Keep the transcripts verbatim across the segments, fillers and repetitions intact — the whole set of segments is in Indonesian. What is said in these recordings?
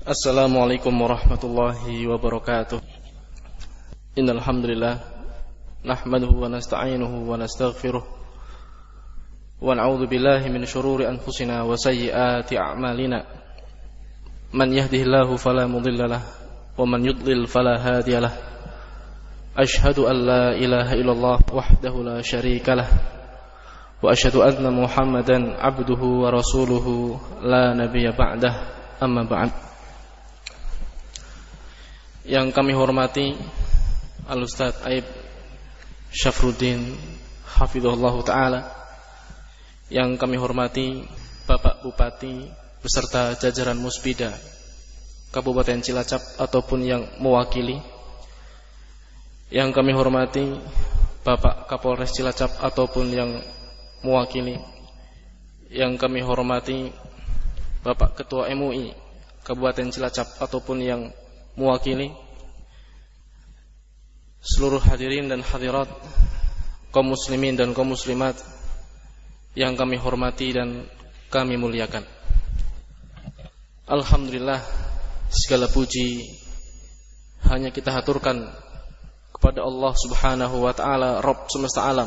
Assalamualaikum warahmatullahi wabarakatuh. Innal hamdalillah nahmaduhu wa nasta'inuhu wa nastaghfiruh wa na'udzu billahi min shururi anfusina wa sayyiati a'malina. Man yahdihillahu fala mudilla lahu wa man yudlil fala hadiya lahu. Ashhadu an la ilaha illallah wahdahu la syarika lahu wa ashhadu anna Muhammadan 'abduhu wa rasuluhu la nabiyya ba'dah. Amma ba'd. Yang kami hormati Al-Ustaz Aib Syafruddin hafizahullah ta'ala, yang kami hormati Bapak Bupati beserta jajaran Muspida Kabupaten Cilacap ataupun yang mewakili, yang kami hormati Bapak Kapolres Cilacap ataupun yang mewakili, yang kami hormati Bapak Ketua M U I Kabupaten Cilacap ataupun yang mewakili, seluruh hadirin dan hadirat, kaum muslimin dan kaum muslimat yang kami hormati dan kami muliakan. Alhamdulillah, segala puji hanya kita haturkan kepada Allah Subhanahu wa ta'ala, Rabb semesta alam,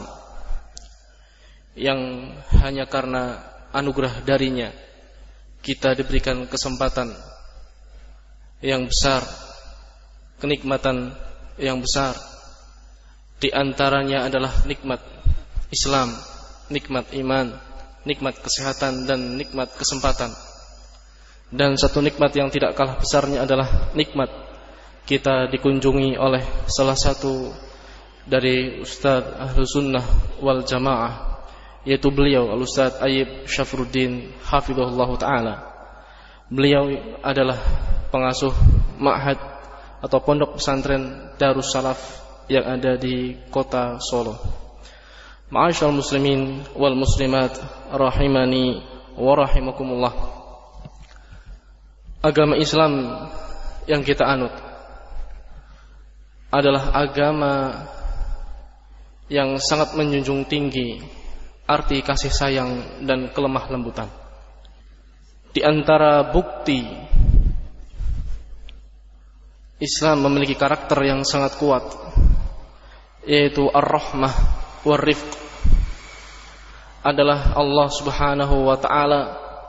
yang hanya karena anugerah darinya kita diberikan kesempatan yang besar, kenikmatan yang besar. Di antaranya adalah nikmat Islam, nikmat iman, nikmat kesehatan, dan nikmat kesempatan. Dan satu nikmat yang tidak kalah besarnya adalah nikmat kita dikunjungi oleh salah satu dari Ustaz Ahlus Sunnah wal Jamaah, yaitu beliau Al-Ustaz Aib Syafruddin hafizahullah ta'ala. Beliau adalah pengasuh ma'had atau pondok pesantren Darus Salaf yang ada di kota Solo. Ma'asyiral muslimin wal muslimat rahimani wa rahimakumullah. Agama Islam yang kita anut adalah agama yang sangat menjunjung tinggi arti kasih sayang dan kelemah lembutan. Di antara bukti Islam memiliki karakter yang sangat kuat, yaitu ar-rahmah war-rifq, adalah Allah Subhanahu wa ta'ala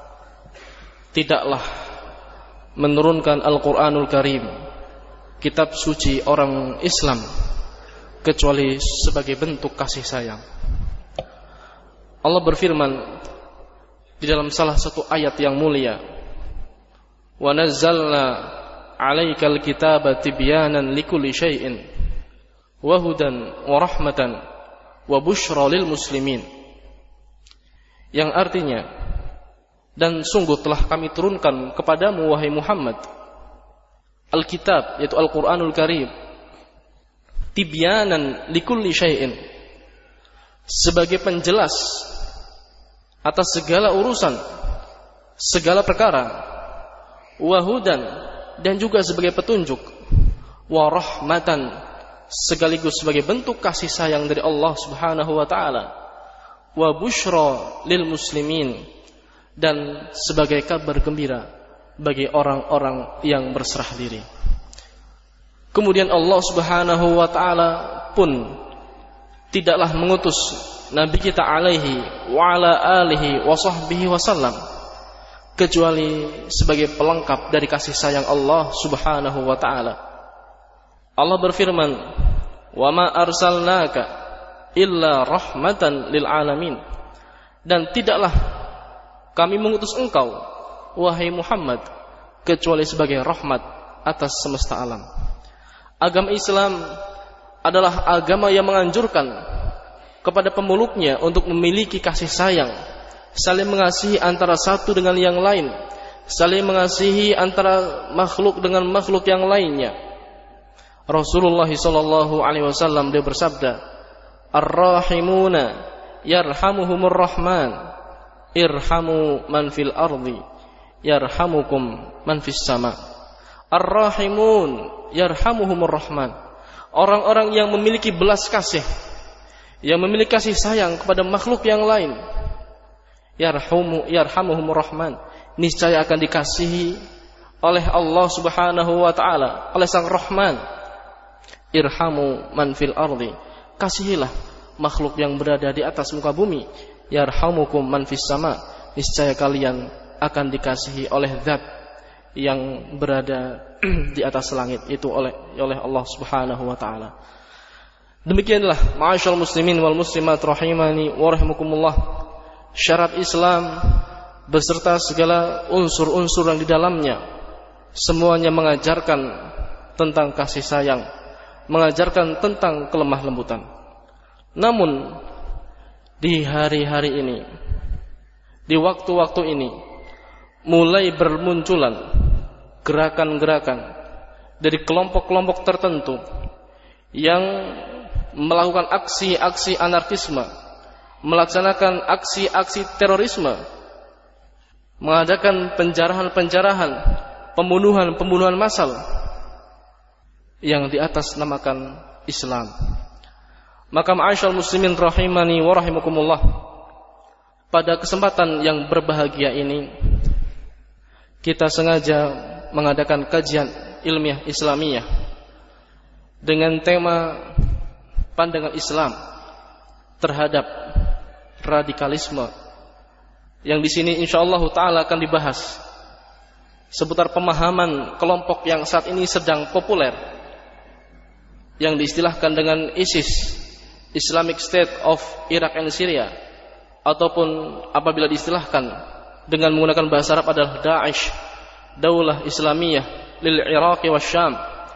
tidaklah menurunkan Al-Quranul Karim, kitab suci orang Islam, kecuali sebagai bentuk kasih sayang. Allah berfirman di dalam salah satu ayat yang mulia, wa nazzalna alaikal kitaba tibyanan likulli syai'in wa hudan wa rahmatan wa busyra lil muslimin, yang artinya, dan sungguh telah kami turunkan kepadamu wahai Muhammad Alkitab, yaitu Al-Quranul Karim, tibyanan likulli syai'in, sebagai penjelas atas segala urusan, segala perkara, wa hudan, dan juga sebagai petunjuk, wa rahmatan, sekaligus sebagai bentuk kasih sayang dari Allah Subhanahu wa ta'ala, wa busyra lil muslimin, dan sebagai kabar gembira bagi orang-orang yang berserah diri. Kemudian Allah Subhanahu wa ta'ala pun tidaklah mengutus Nabi kita alaihi wa ala alihi wa sahbihi wasallam kecuali sebagai pelengkap dari kasih sayang Allah Subhanahu wa ta'ala. Allah berfirman, wa ma arsalnaka illa rahmatan lil alamin, dan tidaklah kami mengutus engkau wahai Muhammad kecuali sebagai rahmat atas semesta alam. Agama Islam adalah agama yang menganjurkan kepada pemeluknya untuk memiliki kasih sayang, saling mengasihi antara satu dengan yang lain, saling mengasihi antara makhluk dengan makhluk yang lainnya. Rasulullah sallallahu alaihi wasallam dia bersabda, ar-rahimuna yarhamuhumur rahman, irhamu man fil ardi yarhamukum man fis sama. Ar-rahimun yarhamuhumur rahman, orang-orang yang memiliki belas kasih, yang memiliki kasih sayang kepada makhluk yang lain, yarhamu yarhamuhumur rahman, niscaya akan dikasihi oleh Allah Subhanahu wa taala, oleh Sang Rahman. Irhamu man fil ardi, kasihilah makhluk yang berada di atas muka bumi. Yarhamukum man fis sama, niscaya kalian akan dikasihi oleh Zat yang berada di atas langit, itu oleh oleh Allah Subhanahu wa taala. Demikianlah ma'asyiral muslimin wal muslimat rahimani wa rahimakumullah, syarat Islam beserta segala unsur-unsur yang di dalamnya semuanya mengajarkan tentang kasih sayang, mengajarkan tentang kelemah lembutan. Namun di hari-hari ini, di waktu-waktu ini, mulai bermunculan gerakan-gerakan dari kelompok-kelompok tertentu yang melakukan aksi-aksi anarkisme, melaksanakan aksi-aksi terorisme, mengadakan penjarahan-penjarahan, pembunuhan-pembunuhan massal yang di atas namakan Islam. Maka ma'asyiral muslimin rahimani wa rahimakumullah, pada kesempatan yang berbahagia ini kita sengaja mengadakan kajian ilmiah Islamiyah dengan tema pandangan Islam terhadap radikalisme, yang di sini insyaallah taala akan dibahas seputar pemahaman kelompok yang saat ini sedang populer yang diistilahkan dengan ISIS, Islamic State of Iraq and Syria, ataupun apabila diistilahkan dengan menggunakan bahasa Arab adalah Daesh, Daulah Islamiyah lil Iraq wa Syam.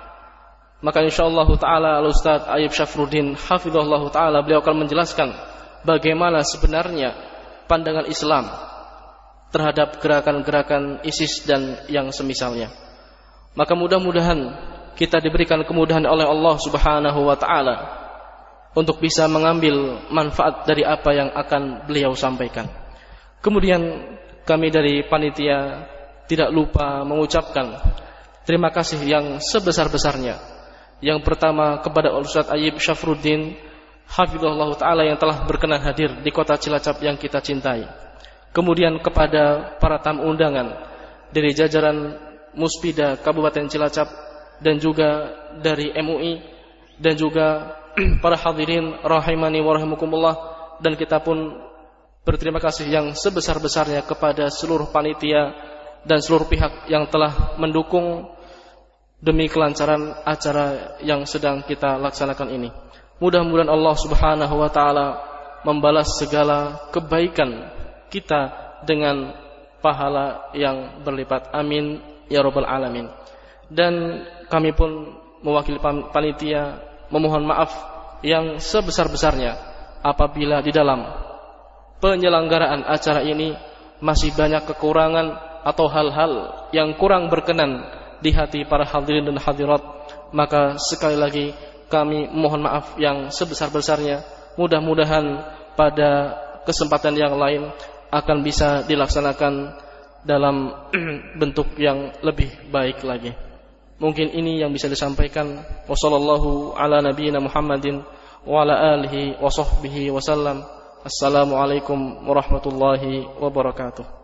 Maka insyaallah taala Al-Ustaz Ayyub Syafruddin hafizahullah taala, beliau akan menjelaskan bagaimana sebenarnya pandangan Islam terhadap gerakan-gerakan ISIS dan yang semisalnya. Maka mudah-mudahan kita diberikan kemudahan oleh Allah Subhanahu wa taala untuk bisa mengambil manfaat dari apa yang akan beliau sampaikan. Kemudian kami dari panitia tidak lupa mengucapkan terima kasih yang sebesar-besarnya. Yang pertama kepada Ustaz Ayyub Syafruddin hafizahullah taala yang telah berkenan hadir di kota Cilacap yang kita cintai. Kemudian kepada para tamu undangan dari jajaran Muspida Kabupaten Cilacap dan juga dari M U I dan juga para hadirin rahimani wa rahimakumullah, dan kita pun berterima kasih yang sebesar-besarnya kepada seluruh panitia dan seluruh pihak yang telah mendukung demi kelancaran acara yang sedang kita laksanakan ini. Mudah-mudahan Allah Subhanahu wa taala membalas segala kebaikan kita dengan pahala yang berlipat. Amin ya rabbal alamin. Dan kami pun mewakili panitia memohon maaf yang sebesar-besarnya apabila di dalam penyelenggaraan acara ini masih banyak kekurangan atau hal-hal yang kurang berkenan di hati para hadirin dan hadirat. Maka sekali lagi kami mohon maaf yang sebesar-besarnya. Mudah-mudahan pada kesempatan yang lain akan bisa dilaksanakan dalam bentuk yang lebih baik lagi. Mungkin ini yang bisa disampaikan. Wassallallahu ala nabiyyina Muhammadin wa ala alihi wa sahbihi wasallam. Assalamualaikum warahmatullahi wabarakatuh.